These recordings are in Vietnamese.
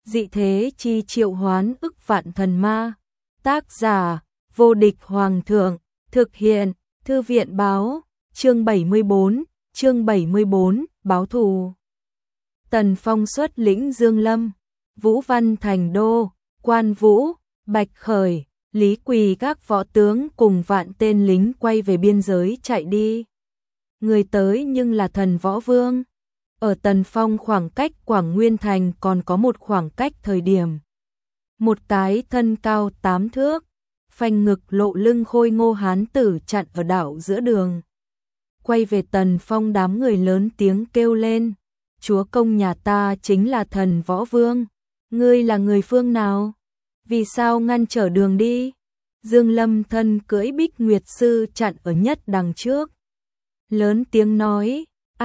dị thế chi triệu hoán ức vạn thần ma. Tác giả, vô địch hoàng thượng, thực hiện, thư viện báo, chương 74, báo thù. Tần Phong xuất lĩnh Dương Lâm, Vũ Văn Thành Đô, Quan Vũ, Bạch Khởi, Lý Quỳ các võ tướng cùng vạn tên lính quay về biên giới chạy đi. Người tới nhưng là Thần Võ Vương. Ở Tần Phong khoảng cách Quảng Nguyên Thành còn có một khoảng cách thời điểm. Một cái thân cao 8 thước, phanh ngực lộ lưng khôi ngô hán tử chặn ở đảo giữa đường. Quay về Tần Phong, đám người lớn tiếng kêu lên: "Chúa công nhà ta chính là Thần Võ Vương, ngươi là người phương nào? Vì sao ngăn trở đường đi?" Dương Lâm thân cưỡi Bích Nguyệt Sư chặn ở nhất đằng trước, lớn tiếng nói: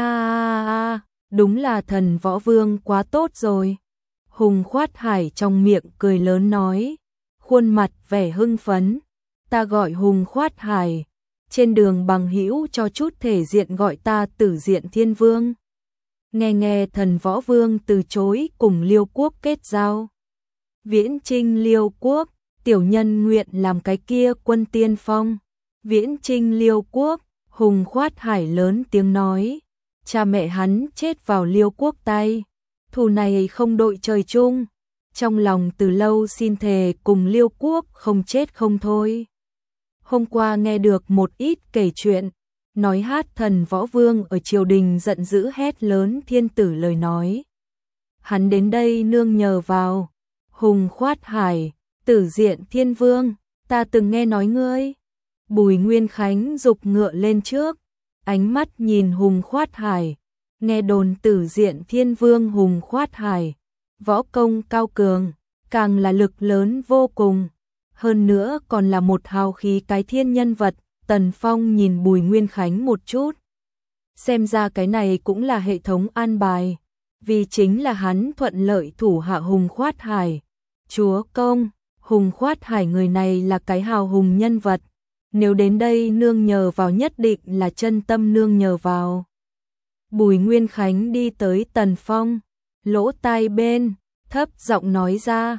Đúng là Thần Võ Vương, quá tốt rồi." Hùng Khoát Hải trong miệng cười lớn nói, khuôn mặt vẻ hưng phấn: "Ta gọi Hùng Khoát Hải, trên đường bằng hữu cho chút thể diện gọi ta Tử Diện Thiên Vương." Nghe Thần Võ Vương từ chối cùng Liêu Quốc kết giao. Viễn Trinh Liêu Quốc, tiểu nhân nguyện làm cái kia quân tiên phong. Viễn Trinh Liêu Quốc, Hùng Khoát Hải lớn tiếng nói, cha mẹ hắn chết vào Liêu Quốc tay, thù này không đội trời chung, trong lòng từ lâu xin thề cùng Liêu Quốc không chết không thôi. Hôm qua nghe được một ít kể chuyện, nói hát Thần Võ Vương ở triều đình giận dữ hét lớn thiên tử lời nói. Hắn đến đây nương nhờ vào. Hùng Khoát Hải, Tử Diện Thiên Vương, ta từng nghe nói ngươi. Bùi Nguyên Khánh dục ngựa lên trước, ánh mắt nhìn Hùng Khoát Hải, nghe đồn Tử Diện Thiên Vương Hùng Khoát Hải, võ công cao cường, càng là lực lớn vô cùng, hơn nữa còn là một hào khí cái thiên nhân vật. Tần Phong nhìn Bùi Nguyên Khánh một chút, xem ra cái này cũng là hệ thống an bài, vì chính là hắn thuận lợi thủ hạ Hùng Khoát Hải. Chúa công, Hùng Khoát Hải người này là cái hào hùng nhân vật, nếu đến đây nương nhờ vào nhất định là chân tâm nương nhờ vào. Bùi Nguyên Khánh đi tới Tần Phong, lỗ tai bên, thấp giọng nói ra,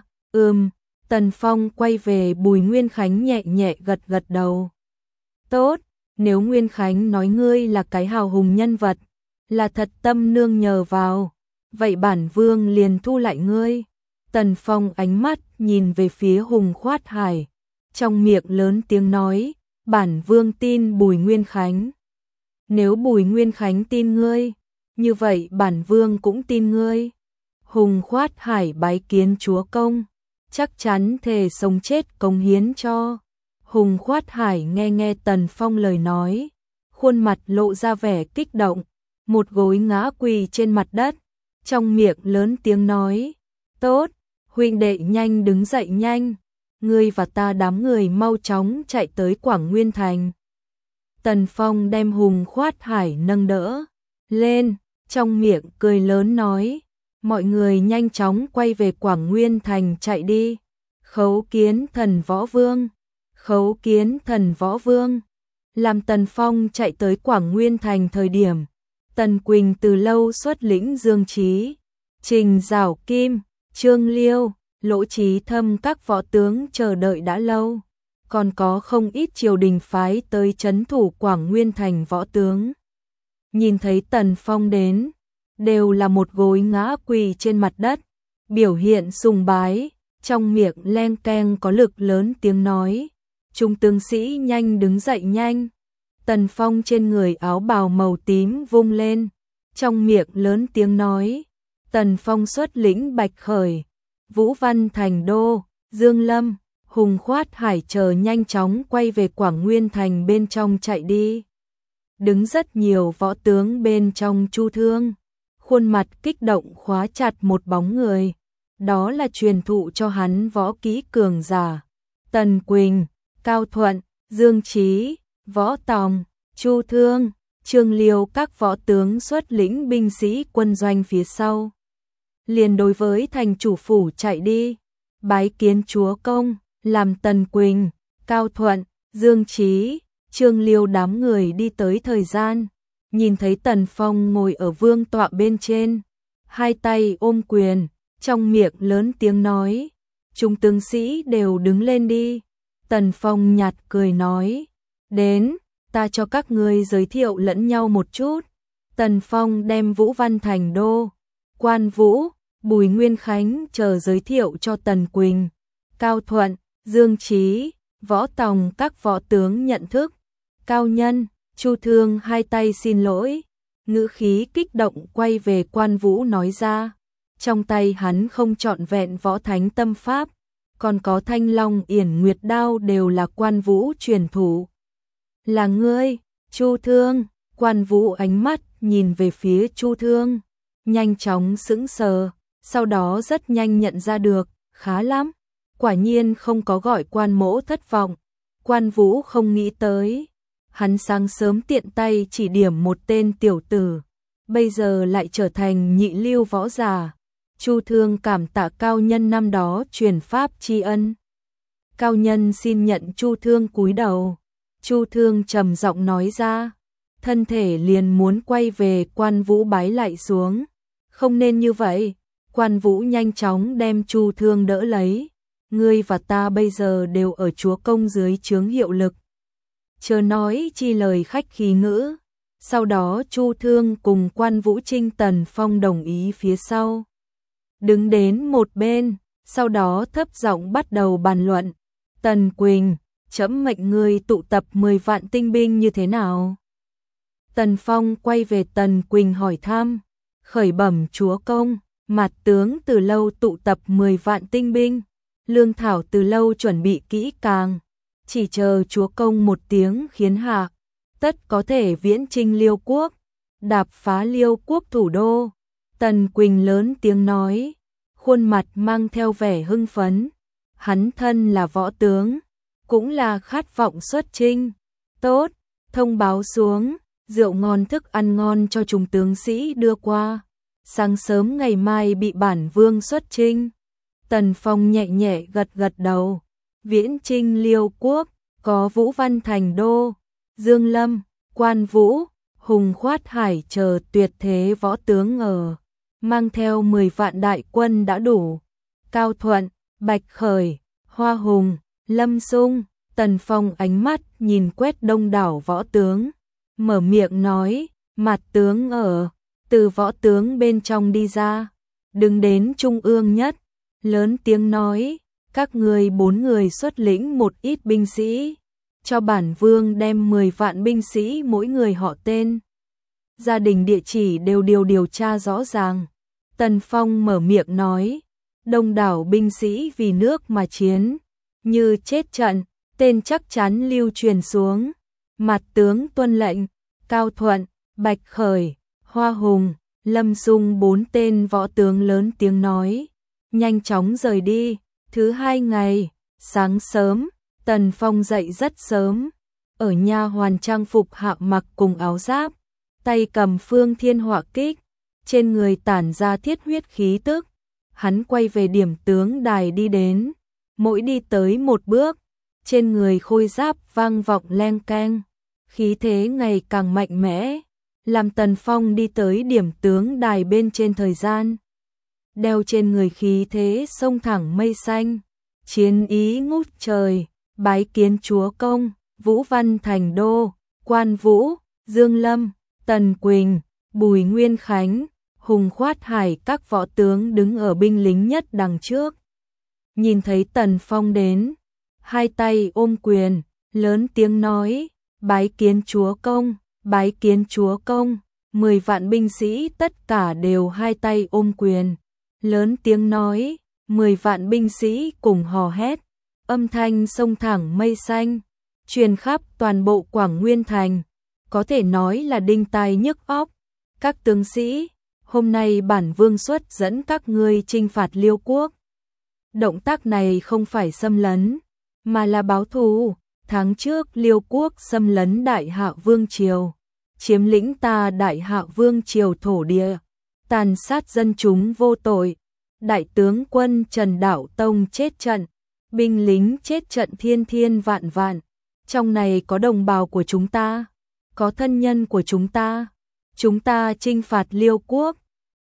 Tần Phong quay về Bùi Nguyên Khánh nhẹ nhẹ gật đầu. Tốt, nếu Nguyên Khánh nói ngươi là cái hào hùng nhân vật, là thật tâm nương nhờ vào, vậy bản vương liền thu lại ngươi. Tần Phong ánh mắt nhìn về phía Hùng Khoát Hải, trong miệng lớn tiếng nói, bản vương tin Bùi Nguyên Khánh. Nếu Bùi Nguyên Khánh tin ngươi, như vậy bản vương cũng tin ngươi. Hùng Khoát Hải bái kiến chúa công, chắc chắn thề sống chết cống hiến cho. Hùng Khoát Hải nghe Tần Phong lời nói, khuôn mặt lộ ra vẻ kích động, một gối ngã quỳ trên mặt đất, trong miệng lớn tiếng nói, tốt, huynh đệ nhanh đứng dậy nhanh, ngươi và ta đám người mau chóng chạy tới Quảng Nguyên Thành. Tần Phong đem Hùng Khoát Hải nâng đỡ lên, trong miệng cười lớn nói, mọi người nhanh chóng quay về Quảng Nguyên Thành chạy đi. Khấu kiến Thần Võ Vương. Khấu kiến Thần Võ Vương. Làm Tần Phong chạy tới Quảng Nguyên Thành thời điểm, Tần Quỳnh từ lâu xuất lĩnh Dương Chí, Trình Giảo Kim, Trương Liêu, Lỗ Chí Thâm các võ tướng chờ đợi đã lâu, còn có không ít triều đình phái tới trấn thủ Quảng Nguyên Thành võ tướng. Nhìn thấy Tần Phong đến, đều là một gối ngã quỳ trên mặt đất, biểu hiện sùng bái, trong miệng len keng có lực lớn tiếng nói, trung tướng sĩ nhanh đứng dậy nhanh. Tần Phong trên người áo bào màu tím vung lên, trong miệng lớn tiếng nói, Tần Phong xuất lĩnh Bạch Khởi, Vũ Văn Thành Đô, Dương Lâm, Hùng Khoát Hải chờ nhanh chóng quay về Quảng Nguyên Thành bên trong chạy đi. Đứng rất nhiều võ tướng bên trong Chu Thương, khuôn mặt kích động khóa chặt một bóng người, đó là truyền thụ cho hắn võ kỹ cường giả. Tần Quỳnh, Cao Thuận, Dương Chí, Võ Tòng, Chu Thương, Trương Liêu các võ tướng xuất lĩnh binh sĩ quân doanh phía sau, liền đối với thành chủ phủ chạy đi, bái kiến chúa công. Làm Tần Quỳnh, Cao Thuận, Dương Chí, Trương Liêu đám người đi tới thời gian, nhìn thấy Tần Phong ngồi ở vương tọa bên trên, hai tay ôm quyền, trong miệng lớn tiếng nói, chúng tướng sĩ đều đứng lên đi. Tần Phong nhạt cười nói, đến, ta cho các ngươi giới thiệu lẫn nhau một chút. Tần Phong đem Vũ Văn Thành Đô, Quan Vũ, Bùi Nguyên Khánh chờ giới thiệu cho Tần Quỳnh, Cao Thuận, Dương Chí, Võ Tòng các võ tướng nhận thức. Cao Nhân, Chu Thương hai tay xin lỗi, ngữ khí kích động quay về Quan Vũ nói ra. Trong tay hắn không trọn vẹn võ thánh tâm pháp, còn có Thanh Long Yển Nguyệt đao đều là Quan Vũ truyền thủ. Là ngươi, Chu Thương? Quan Vũ ánh mắt nhìn về phía Chu Thương, nhanh chóng sững sờ, sau đó rất nhanh nhận ra được, khá lắm, quả nhiên không có gọi Quan mỗ thất vọng. Quan Vũ không nghĩ tới, hắn sáng sớm tiện tay chỉ điểm một tên tiểu tử, bây giờ lại trở thành nhị lưu võ giả. Chu Thương cảm tạ Cao Nhân năm đó truyền pháp tri ân. Cao Nhân xin nhận Chu Thương cúi đầu. Chu Thương trầm giọng nói ra, thân thể liền muốn quay về. Quan Vũ bái lại xuống, không nên như vậy. Quan Vũ nhanh chóng đem Chu Thương đỡ lấy, ngươi và ta bây giờ đều ở chúa công dưới trướng hiệu lực, chớ nói chi lời khách khí ngữ. Sau đó Chu Thương cùng Quan Vũ trinh Tần Phong đồng ý phía sau, đứng đến một bên, sau đó thấp giọng bắt đầu bàn luận. Tần Quỳnh, trẫm mệnh ngươi tụ tập 10 vạn tinh binh như thế nào? Tần Phong quay về Tần Quỳnh hỏi thăm, khởi bẩm chúa công, mặt tướng từ lâu tụ tập 10 vạn tinh binh, lương thảo từ lâu chuẩn bị kỹ càng, chỉ chờ chúa công một tiếng khiến hạ, tất có thể viễn chinh Liêu quốc, đạp phá Liêu quốc thủ đô. Tần Quỳnh lớn tiếng nói, khuôn mặt mang theo vẻ hưng phấn, hắn thân là võ tướng, cũng là khát vọng xuất chinh. Tốt, thông báo xuống, rượu ngon thức ăn ngon cho chúng tướng sĩ đưa qua, sáng sớm ngày mai bị bản vương xuất chinh. Tần Phong nhẹ nhẹ gật gật đầu, viễn chinh Liêu quốc, có Vũ Văn Thành Đô, Dương Lâm, Quan Vũ, Hùng Khoát Hải chờ tuyệt thế võ tướng ở, mang theo 10 vạn đại quân đã đủ. Cao Thuận, Bạch Khởi, Hoa Hùng, Lâm Xung. Tần Phong ánh mắt nhìn quét đông đảo võ tướng, mở miệng nói, mặt tướng ở. Từ võ tướng bên trong đi ra, đứng đến trung ương nhất, lớn tiếng nói, các ngươi 4 người xuất lĩnh một ít binh sĩ, cho bản vương đem 10 vạn binh sĩ mỗi người họ tên, gia đình địa chỉ đều điều tra rõ ràng. Tần Phong mở miệng nói, đông đảo binh sĩ vì nước mà chiến, như chết trận, tên chắc chắn lưu truyền xuống. Mặt tướng tuân lệnh. Cao Thuận, Bạch Khởi, Hoa Hùng, Lâm Xung 4 tên võ tướng lớn tiếng nói, nhanh chóng rời đi. Thứ 2 ngày, sáng sớm, Tần Phong dậy rất sớm, ở nha hoàn trang phục hạ mặc cùng áo giáp, tay cầm Phương Thiên Hỏa Kích, trên người tản ra thiết huyết khí tức. Hắn quay về điểm tướng đài đi đến, mỗi đi tới một bước, trên người khôi giáp vang vọng leng keng, khí thế ngày càng mạnh mẽ, làm Tần Phong đi tới điểm tướng đài bên trên thời gian, đeo trên người khí thế sông thẳng mây xanh, chiến ý ngút trời, bái kiến chúa công. Vũ Văn Thành Đô, Quan Vũ, Dương Lâm, Tần Quỳnh, Bùi Nguyên Khánh, Hùng Khoát Hải các võ tướng đứng ở binh lính nhất đằng trước. Nhìn thấy Tần Phong đến, hai tay ôm quyền, lớn tiếng nói, bái kiến chúa công, bái kiến chúa công. 10 vạn binh sĩ tất cả đều hai tay ôm quyền, lớn tiếng nói, 10 vạn binh sĩ cùng hò hét, âm thanh sông thẳng mây xanh, truyền khắp toàn bộ Quảng Nguyên Thành, có thể nói là đinh tai nhức óc. Các tướng sĩ, hôm nay bản vương xuất dẫn các ngươi chinh phạt Liêu quốc. Động tác này không phải xâm lấn, mà là báo thù. Tháng trước Liêu quốc xâm lấn Đại Hạ Vương triều, chiếm lĩnh ta Đại Hạ Vương triều thổ địa, tàn sát dân chúng vô tội. Đại tướng quân Trần Đạo Tông chết trận, binh lính chết trận thiên thiên vạn vạn. Trong này có đồng bào của chúng ta, có thân nhân của chúng ta. Chúng ta chinh phạt Liêu quốc,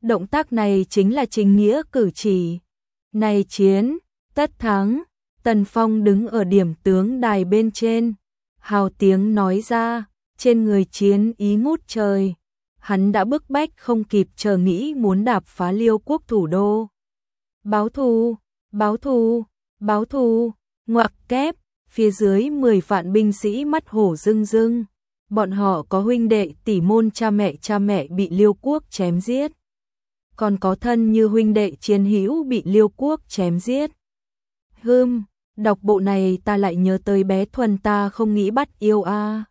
Động tác này chính là chính nghĩa cử chỉ. Này chiến, tất thắng. Tần Phong đứng ở điểm tướng đài bên trên, hào tiếng nói ra, trên người chiến ý ngút trời. Hắn đã bức bách không kịp chờ nghĩ muốn đạp phá Liêu quốc thủ đô. Báo thù, báo thù, báo thù, ngoặc kép, phía dưới 10 vạn binh sĩ mắt hổ rưng rưng. Bọn họ có huynh đệ tỷ môn cha mẹ bị Liêu quốc chém giết. Còn có thân như huynh đệ chiến hữu bị Liêu quốc chém giết. Đọc bộ này ta lại nhớ tới bé Thuần ta không nghĩ bắt yêu a.